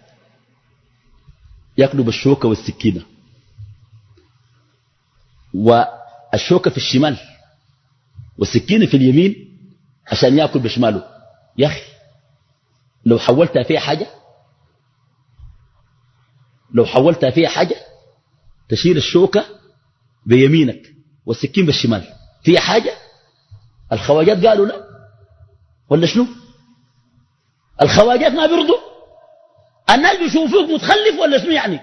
يأكلوا بالشوكة والسكينة، والشوكة في الشمال والسكينة في اليمين عشان يأكل بشماله. يا أخي لو حولتها فيها حاجة، لو حولتها فيها حاجة تشيل الشوكة بيمينك والسكين بالشمال، فيها حاجة؟ الخواجات قالوا لا ولا شنو؟ الخواجات ما بيرضوا؟ الناس بيشوفوك متخلف ولا شنو يعني؟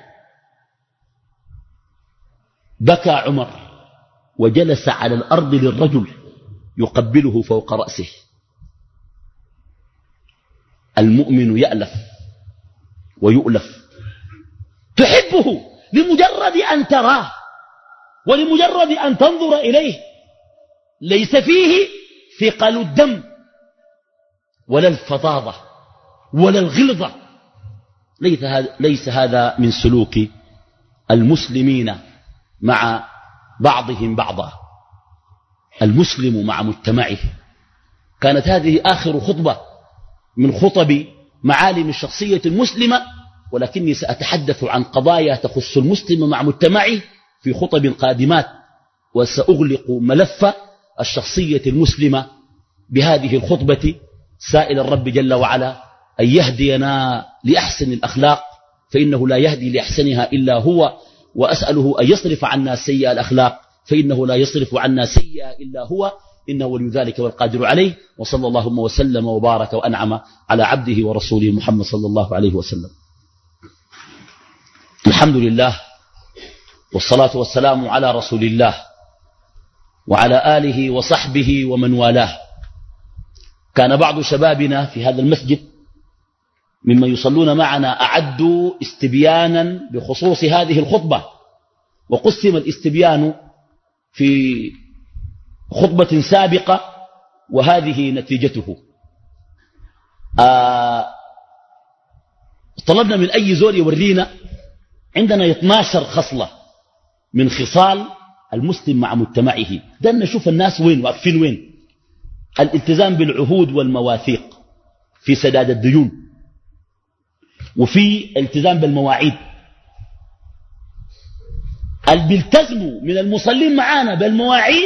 بكى عمر وجلس على الأرض للرجل يقبله فوق رأسه. المؤمن يألف ويؤلف، تحبه لمجرد أن تراه ولمجرد أن تنظر إليه، ليس فيه ثقل الدم ولا الفظاظة ولا الغلظة. ليس هذا, ليس هذا من سلوك المسلمين مع بعضهم بعضا. المسلم مع مجتمعه. كانت هذه آخر خطبة من خطب معالم الشخصية المسلمة، ولكني سأتحدث عن قضايا تخص المسلم مع مجتمعه في خطب قادمات، وسأغلق ملف الشخصية المسلمة بهذه الخطبة، سائل الرب جل وعلا أن يهدينا لأحسن الأخلاق، فإنه لا يهدي لأحسنها إلا هو، وأسأله أن يصرف عنا سيئة الأخلاق، فإنه لا يصرف عنا سيئة إلا هو، إنه ولي ذلك والقادر عليه. وصلى اللهم وسلم وبارك وأنعم على عبده ورسوله محمد صلى الله عليه وسلم. الحمد لله والصلاة والسلام على رسول الله وعلى آله وصحبه ومن والاه. كان بعض شبابنا في هذا المسجد ممن يصلون معنا أعدوا استبيانا بخصوص هذه الخطبة، وقسم الاستبيان في خطبة سابقة وهذه نتيجته. آه طلبنا من أي زول يورينا، عندنا اثناشر خصلة من خصال المسلم مع مجتمعه. ده نشوف الناس وين واقفين وين. الالتزام بالعهود والمواثيق في سداد الديون، وفي التزام بالمواعيد. اللي بيلتزموا من المصلين معانا بالمواعيد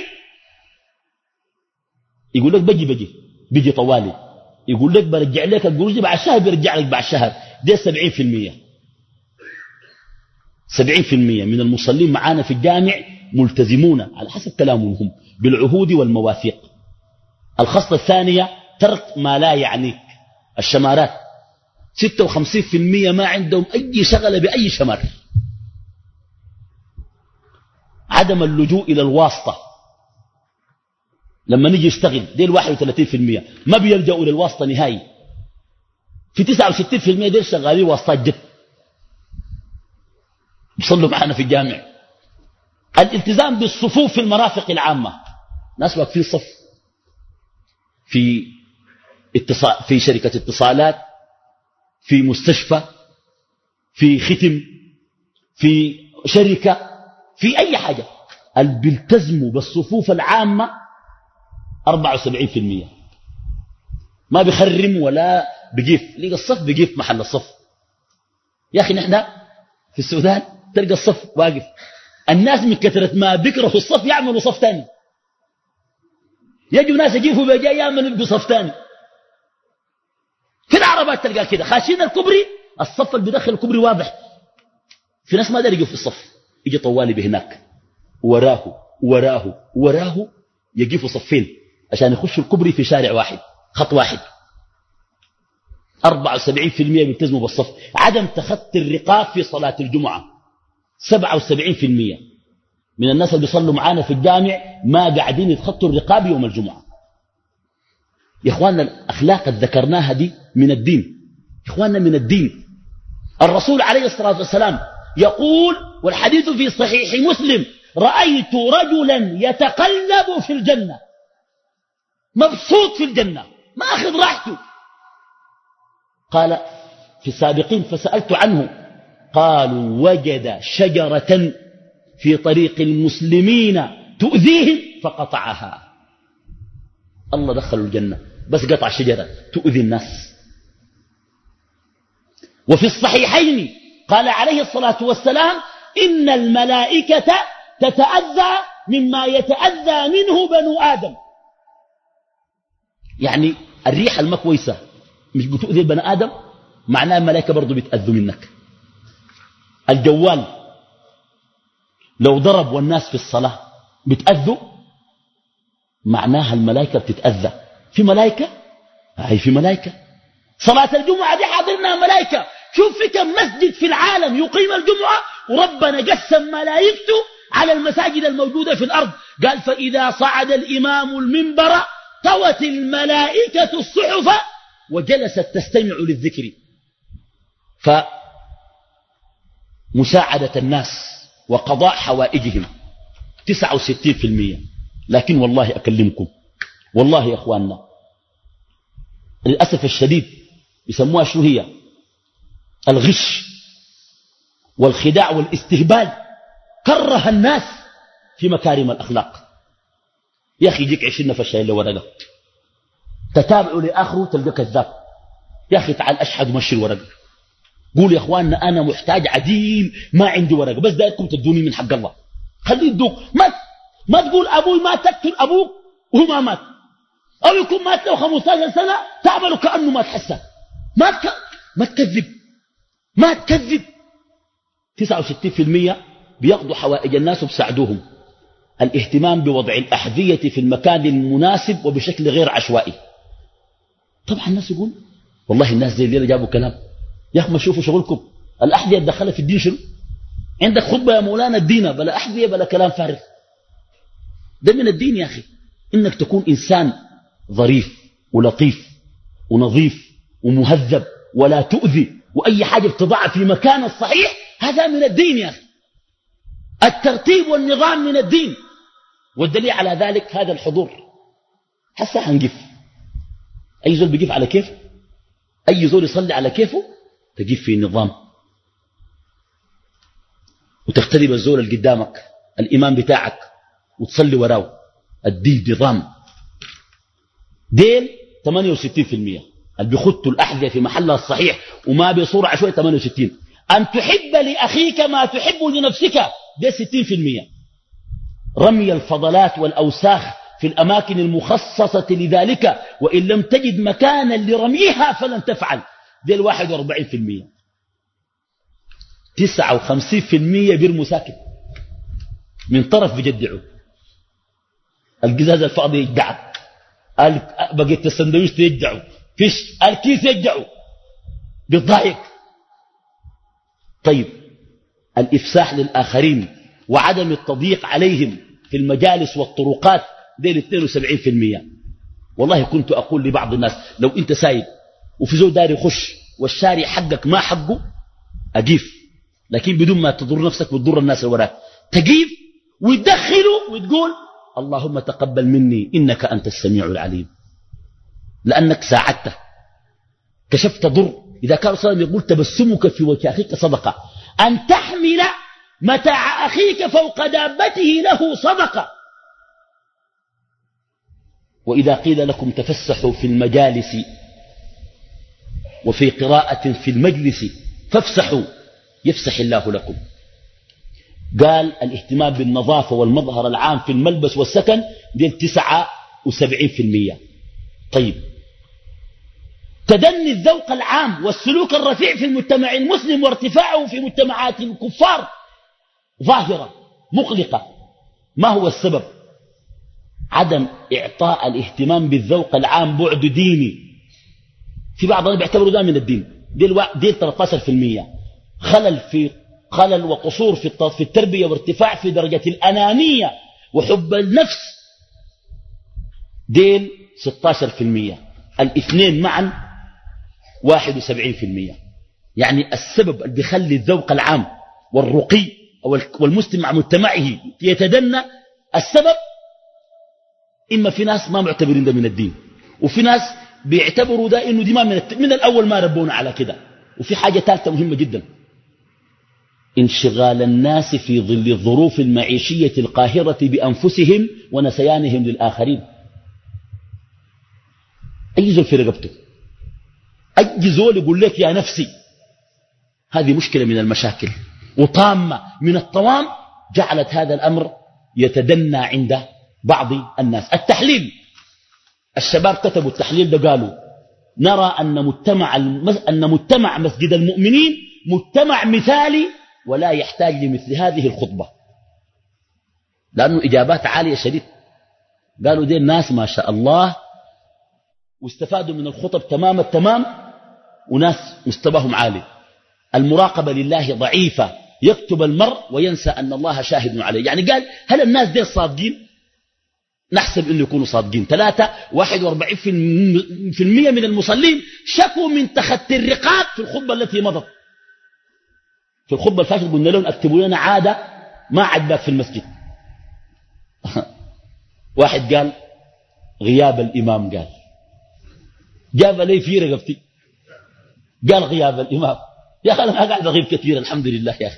يقول لك بجي بجي بيجي طوالي، يقول لك برجع لك القروش دي بعد شهر، بيرجع لك بعد شهر. دي سبعين في المية سبعين في المية من المصلين معانا في الجامع ملتزمون على حسب كلامهم بالعهود والمواثيق. الخصلة الثانية ترك ما لا يعنيك، الشمارات. ستة وخمسين في المية ما عندهم أي شغلة بأي شمار. عدم اللجوء إلى الواسطة. لما نيجي يشتغل ديل واحد وثلاثين في المية ما بيلجأوا إلى الواسطة نهائي. في تسعة وستين في المية ديل شغالين واسطات جد بيصلوا معنا في الجامع. الالتزام بالصفوف في المرافق العامة، ناس واقفين صف في اتصال، في شركة اتصالات، في مستشفى، في ختم، في شركة، في أي حاجة. اللي بيلتزموا بالصفوف العامة أربعة وسبعين في المية ما بيخرم ولا بيجيف، لقى الصف بيجيف محل الصف. يا أخي نحن في السودان تلقى الصف واقف، الناس من كثرة ما بيكرهوا الصف يعملوا صف تاني، يجوا ناس يجيفوا بيجي يعملوا صف تاني. في العربات تلقى كده خاشين الكبري، الصف اللي بيدخل الكبري واضح، في ناس ما دار يقف في الصف، يجي طوالي بهناك وراه وراه وراه يقفوا صفين عشان يخشوا الكبري في شارع واحد خط واحد. أربعة وسبعين في المية بيلتزموا بالصف. عدم تخطي الرقاب في صلاة الجمعة سبعة وسبعين في المية من الناس اللي بيصلوا معانا في الجامع ما قاعدين يتخطوا الرقاب يوم الجمعة. يا إخواننا الأخلاق اللي ذكرناها دي من الدين، إخواننا من الدين. الرسول عليه الصلاة والسلام يقول، والحديث في صحيح مسلم: رأيت رجلا يتقلب في الجنة، مبسوط في الجنة ما أخذ راحته. قال في السابقين فسألت عنه، قالوا وجد شجرة في طريق المسلمين تؤذيهم فقطعها. الله دخلوا الجنة بس قطع شجرة تؤذي الناس. وفي الصحيحين قال عليه الصلاة والسلام: إن الملائكة تتأذى مما يتأذى منه بنو آدم. يعني الريحة المكويسة مش بتؤذي بني آدم، معناها الملائكة برضو بيتأذوا منك. الجوال لو ضرب والناس في الصلاة بتأذوا، معناها الملائكة بتتأذى. في ملائكة هاي في ملائكة. صلاة الجمعة دي حاضرنا ملائكة. شوف في كم مسجد في العالم يقيم الجمعة وربنا قسم ملائكته على المساجد الموجودة في الأرض. قال: فإذا صعد الإمام المنبر طوت الملائكة الصحف وجلست تستمع للذكر. فمساعدة الناس وقضاء حوائجهم تسعة وستين في المية. لكن والله أكلمكم، والله يا أخواننا للأسف الشديد يسموها شو هي؟ الغش والخداع والاستهبال كره الناس في مكارم الأخلاق. يا أخي يجيك عشرين نفر اللي ورقة تتابعوا لآخره تلقى كذاب. يا أخي تعال أشحد ومشي الورقة، قول يا أخواننا أنا محتاج عديل ما عندي ورقة بس دايركم تدوني من حق الله. خليه يدوك. ما ما تقول أبوي ما تقتل أبوك وهو ما مات، أو يكون مات له خمسة عشر سنة تعملوا كأنه ما تحسن. ما تك... ما تكذب ما تكذب. تسعة وستين في المية بيقضوا حوائج الناس وبساعدوهم. الاهتمام بوضع الأحذية في المكان المناسب وبشكل غير عشوائي. طبعا الناس يقول والله الناس زي اللي جابوا كلام. يا أخي ما شوفوا شغلكم. الأحذية تدخلها في الدين شنو؟ عندك خطبة يا مولانا الدين بلا أحذية بلا كلام فارغ. ده من الدين يا أخي، إنك تكون إنسان ظريف ولطيف ونظيف ومهذب ولا تؤذي، وأي حاجة بتضعها في مكان الصحيح. هذا من الدين يا أخي. الترتيب والنظام من الدين. والدليل على ذلك هذا الحضور. هسه هنقف، أي زول بيقف على كيف، أي زول يصلي على كيفه تقف في نظام وتختلب الزول اللي قدامك الإمام بتاعك وتصلي وراه. الدين نظام. ديل ثمانية وستين في المية اللي بيخطوا الأحذية في محلها الصحيح وما بيصور عشوائي ثمانية وستين. أن تحب لأخيك ما تحب لنفسك ده ستين في المية. رمي الفضلات والأوساخ في الأماكن المخصصة لذلك وإن لم تجد مكانا لرميها فلن تفعل ده الواحد واربعين في المية. تسعة وخمسين في المية بيرموا ساكت من طرف بيجدعوا. القزاز الفاضي يجدعوا، بقيت السندويش يجدعوا، فيش الكيس يجدعوا بالضايق. طيب الإفساح للآخرين وعدم التضييق عليهم في المجالس والطرقات ديل اثنين وسبعين في المية. والله كنت أقول لبعض الناس لو أنت سايد وفي زول داري يخش والشارع حقك ما حقه أجيف، لكن بدون ما تضر نفسك وتضر الناس اللي وراك تجيف وتدخله وتقول اللهم تقبل مني إنك أنت السميع العليم، لأنك ساعدته كشفت ضر. إذا كان صلى الله عليه وسلم يقول تبسمك في وجه أخيك صدقة، أن تحمل متاع أخيك فوق دابته له صدقة. وإذا قيل لكم تفسحوا في المجالس وفي قراءة في المجلس فافسحوا يفسح الله لكم. قال الاهتمام بالنظافة والمظهر العام في الملبس والسكن دي تسعة وسبعين في المية. طيب تدني الذوق العام والسلوك الرفيع في المجتمع المسلم وارتفاعه في مجتمعات الكفار ظاهرة مقلقة. ما هو السبب؟ عدم إعطاء الاهتمام بالذوق العام بعد ديني. في بعضهم بيعتبروا ده من الدين. دي دي ثلاثة عشر في المية. خلل في خلل وقصور في في التربية وارتفاع في درجة الأنانية وحب النفس ديل ستة عشر في المية. الاثنين معا واحد وسبعين في المية. يعني السبب اللي بيخلي الذوق العام والرقي والمجتمع مجتمعه يتدنى السبب إما في ناس ما معتبرين ده من الدين، وفي ناس بيعتبروا ده إنه دي ما من, من الأول ما ربونا على كده. وفي حاجة ثالثة مهمة جدا، انشغال الناس في ظل الظروف المعيشية القاهرة بأنفسهم ونسيانهم للآخرين. أي زول في رقبته، أي زول يقول لك يا نفسي. هذه مشكلة من المشاكل وطامة من الطوام جعلت هذا الأمر يتدنى عند بعض الناس. التحليل، الشباب كتبوا التحليل ده قالوا نرى أن مجتمع, أن مجتمع مسجد المؤمنين مجتمع مثالي ولا يحتاج لمثل هذه الخطبة. لأنه إجابات عالية شديد. قالوا دي الناس ما شاء الله واستفادوا من الخطب تمام التمام وناس مستواهم عالي. المراقبة لله ضعيفة، يكتب المرء وينسى أن الله شاهد عليه. يعني قال هل الناس دي صادقين؟ نحسب أنه يكونوا صادقين. ثلاثة واحد واربعين في المية من المصلين شكوا من تخطي الرقاب في الخطبة التي مضت. في الخطبة الفاشل قلنا لهم اكتبوا لنا عادة ما عجبك في المسجد. واحد قال غياب الإمام، قال جاب لي في رقبتي، قال غياب الإمام. يا أخي أنا ما قاعد أغيب كثير الحمد لله يا أخي.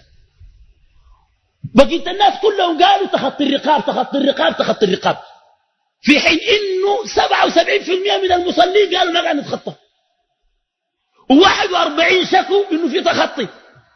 بقيت الناس كلهم قالوا تخطي الرقاب تخطي الرقاب تخطي الرقاب، في حين إنه سبعة وسبعين في المية من المصلين قالوا ما قاعد نتخطى، وواحد واربعين شكوا إنه في تخطي.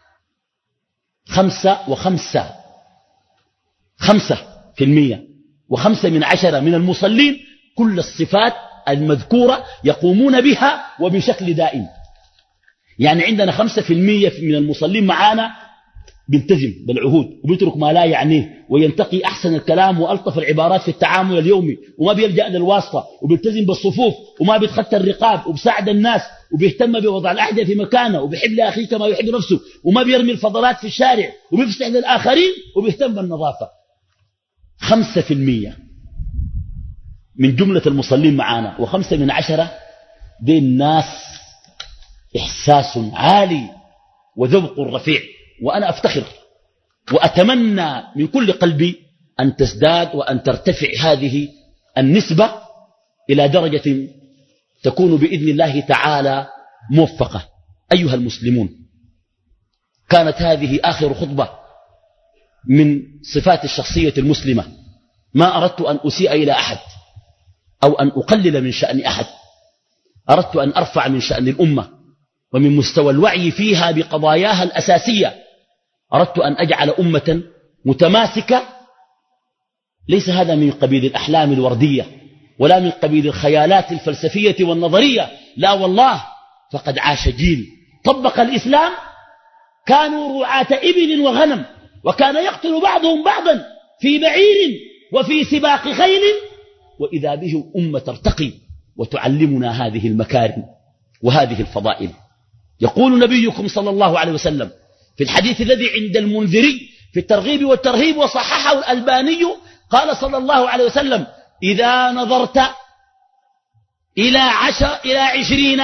خمسة وخمسة خمسة في المية وخمسة من عشرة من المصلين كل الصفات المذكورة يقومون بها وبشكل دائم. يعني عندنا خمسة في المية من المصلين معانا بيلتزم بالعهود وبيترك ما لا يعنيه وينتقي أحسن الكلام وألطف العبارات في التعامل اليومي وما بيلجأ للواسطة وبيلتزم بالصفوف وما بيتخطى الرقاب وبساعد الناس وبيهتم بوضع الأحذية في مكانه وبيحب لأخيه كما يحب نفسه وما بيرمي الفضلات في الشارع وبيفسح للآخرين وبيهتم بالنظافة. خمسة في المية من جملة المصلين معانا وخمسة من عشرة دي الناس إحساس عالي وذوق رفيع. وأنا أفتخر وأتمنى من كل قلبي أن تزداد وأن ترتفع هذه النسبة إلى درجة تكون بإذن الله تعالى موفقة. أيها المسلمون، كانت هذه آخر خطبة من صفات الشخصية المسلمة. ما أردت أن أسيء إلى أحد أو أن أقلل من شأن أحد، أردت أن أرفع من شأن الأمة ومن مستوى الوعي فيها بقضاياها الأساسية. أردت أن أجعل أمة متماسكة. ليس هذا من قبيل الأحلام الوردية ولا من قبيل الخيالات الفلسفية والنظرية، لا والله، فقد عاش جيل طبق الإسلام كانوا رعاة إبل وغنم، وكان يقتل بعضهم بعضا في بعير وفي سباق خيل، وإذا به أمة ترتقي وتعلمنا هذه المكارم وهذه الفضائل. يقول نبيكم صلى الله عليه وسلم في الحديث الذي عند المنذري في الترغيب والترهيب وصححه الألباني، قال صلى الله عليه وسلم: إذا نظرت إلى عشر إلى عشرين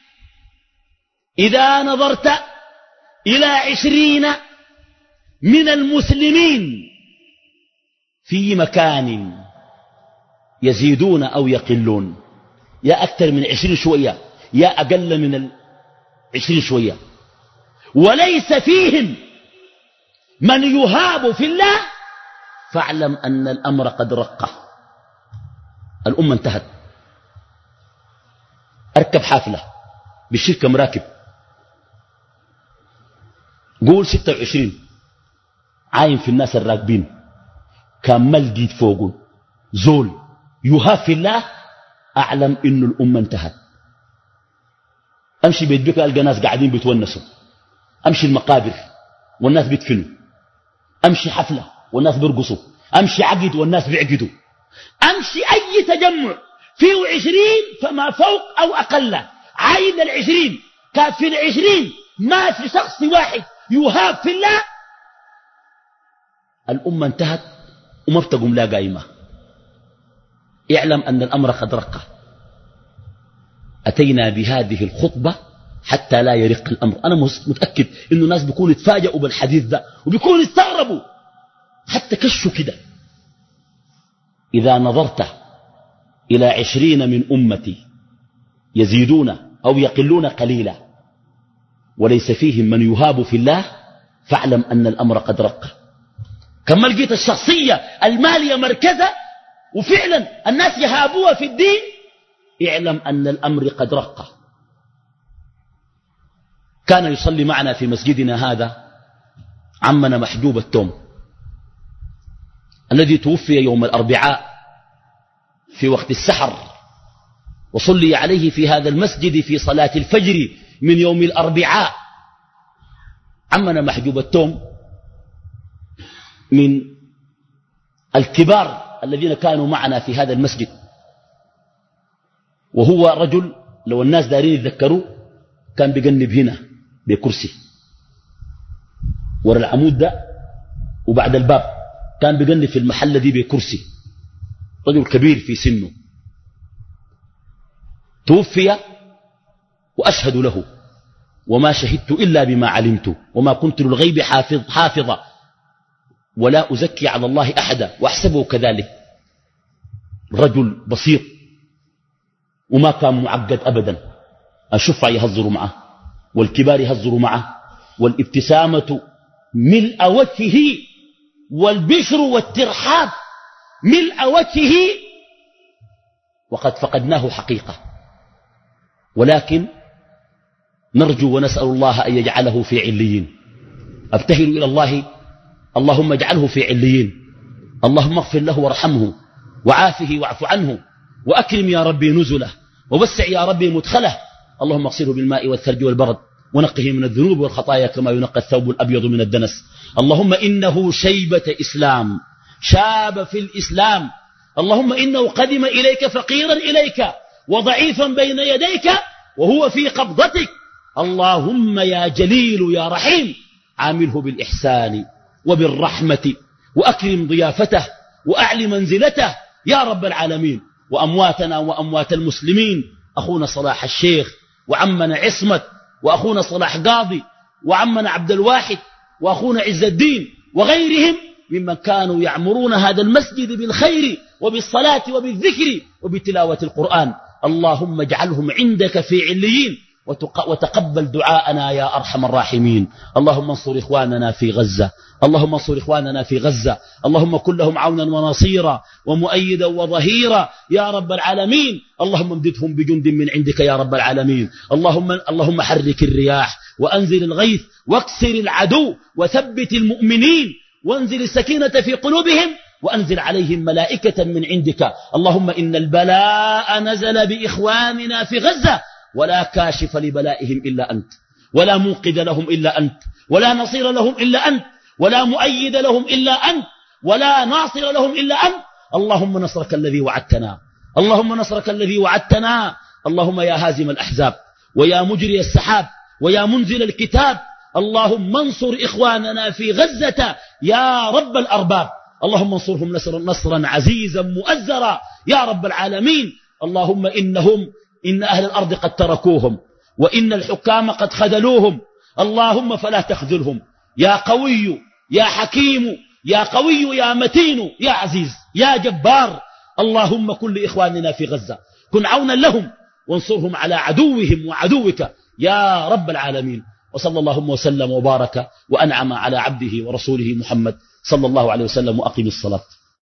إذا نظرت إلى عشرين من المسلمين في مكان يزيدون أو يقلون، يا أكثر من عشرين شوية يا أقل من عشرين شوية، وليس فيهم من يهاب في الله، فاعلم أن الأمر قد رق. الأمة انتهت. أركب حافلة بالشركة مراكب، قول ستة وعشرين عاين في الناس الراكبين، كان ملقيت فوقهم زول يهاف الله، أعلم إنه الأمة انتهت. أمشي بيت بك ألقى ناس قاعدين بيتونسوا، أمشي المقابر والناس بيدفنوا، أمشي حفلة والناس بيرقصوا، أمشي عقد والناس بيعقدوا، أمشي أي تجمع فيه عشرين فما فوق أو أقل، عاين العشرين، كان في العشرين ما في شخص واحد يهاب في الله، الأمة انتهت وما بتقوم لا قايمة. اعلم أن الأمر قد رق. أتينا بهذه الخطبة حتى لا يرق الأمر. أنا متأكد إنه الناس بيكونوا يتفاجئوا بالحديث ده وبيكونوا يستغربوا حتى كشوا كده. إذا نظرت إلى عشرين من أمتي يزيدون أو يقلون قليلا وليس فيهم من يهاب في الله، فاعلم أن الأمر قد رق. كما لقيت الشخصية المالية مركزة وفعلا الناس يهابوها في الدين، اعلم أن الأمر قد رق. كان يصلي معنا في مسجدنا هذا عمنا محجوب التوم الذي توفي يوم الأربعاء في وقت السحر، وصلي عليه في هذا المسجد في صلاة الفجر من يوم الأربعاء. عمنا محجوب التوم من الكبار الذين كانوا معنا في هذا المسجد، وهو رجل لو الناس دارين يتذكروا كان بيجنب هنا بكرسي ورا العمود ده وبعد الباب، كان بيجنب في المحل دي بكرسي، رجل كبير في سنه توفي وأشهد له، وما شهدت إلا بما علمت وما كنت للغيب حافظ حافظا ولا أزكي على الله أحدا وأحسبه كذلك. رجل بسيط وما كان معقد أبدا، الشفع يهزروا معه والكبار يهزروا معه، والابتسامة ملء وجهه والبشر والترحاب ملء وجهه، وقد فقدناه حقيقة. ولكن نرجو ونسأل الله أن يجعله في عليين. أبتهل إلى الله اللهم اجعله في عليين، اللهم اغفر له وارحمه وعافه واعف عنه وأكرم يا ربي نزله ووسع يا ربي مدخله، اللهم اغسله بالماء والثلج والبرد ونقه من الذنوب والخطايا كما ينقى الثوب الأبيض من الدنس. اللهم إنه شيبة إسلام شاب في الإسلام، اللهم إنه قدم إليك فقيرا إليك وضعيفا بين يديك وهو في قبضتك، اللهم يا جليل يا رحيم عامله بالإحسان وبالرحمة وأكرم ضيافته وأعلي منزلته يا رب العالمين. وأمواتنا وأموات المسلمين، أخونا صلاح الشيخ وعمنا عصمت وأخونا صلاح قاضي وعمنا عبد الواحد وأخونا عز الدين وغيرهم ممن كانوا يعمرون هذا المسجد بالخير وبالصلاة وبالذكر وبتلاوة القرآن، اللهم اجعلهم عندك في عليين وتقبل دعاءنا يا أرحم الراحمين. اللهم انصر إخواننا في غزة، اللهم انصر إخواننا في غزة، اللهم كن لهم عونا ونصيرا ومؤيدا وظهيرا يا رب العالمين. اللهم امددهم بجند من عندك يا رب العالمين. اللهم, اللهم حرك الرياح وأنزل الغيث واكسر العدو وثبت المؤمنين وانزل السكينة في قلوبهم وأنزل عليهم ملائكة من عندك. اللهم إن البلاء نزل بإخواننا في غزة ولا كاشف لبلائهم إلا أنت، ولا منقذ لهم إلا أنت، ولا نصير لهم إلا أنت، ولا مؤيد لهم إلا أنت، ولا ناصر لهم إلا أنت. اللهم نصرك الذي وعدتنا، اللهم نصرك الذي وعدتنا. اللهم يا هازم الأحزاب ويا مجري السحاب ويا منزل الكتاب، اللهم انصر إخواننا في غزة يا رب الأرباب. اللهم انصرهم نصرا, نصرا عزيزا مؤزرا يا رب العالمين. اللهم إنهم إن أهل الأرض قد تركوهم وإن الحكام قد خذلوهم، اللهم فلا تخذلهم يا قوي يا حكيم يا قوي يا متين يا عزيز يا جبار. اللهم كن لإخواننا في غزة، كن عونا لهم وانصرهم على عدوهم وعدوك يا رب العالمين. وصلى اللهم وسلم وبارك وأنعم على عبده ورسوله محمد صلى الله عليه وسلم. وأقم الصلاة.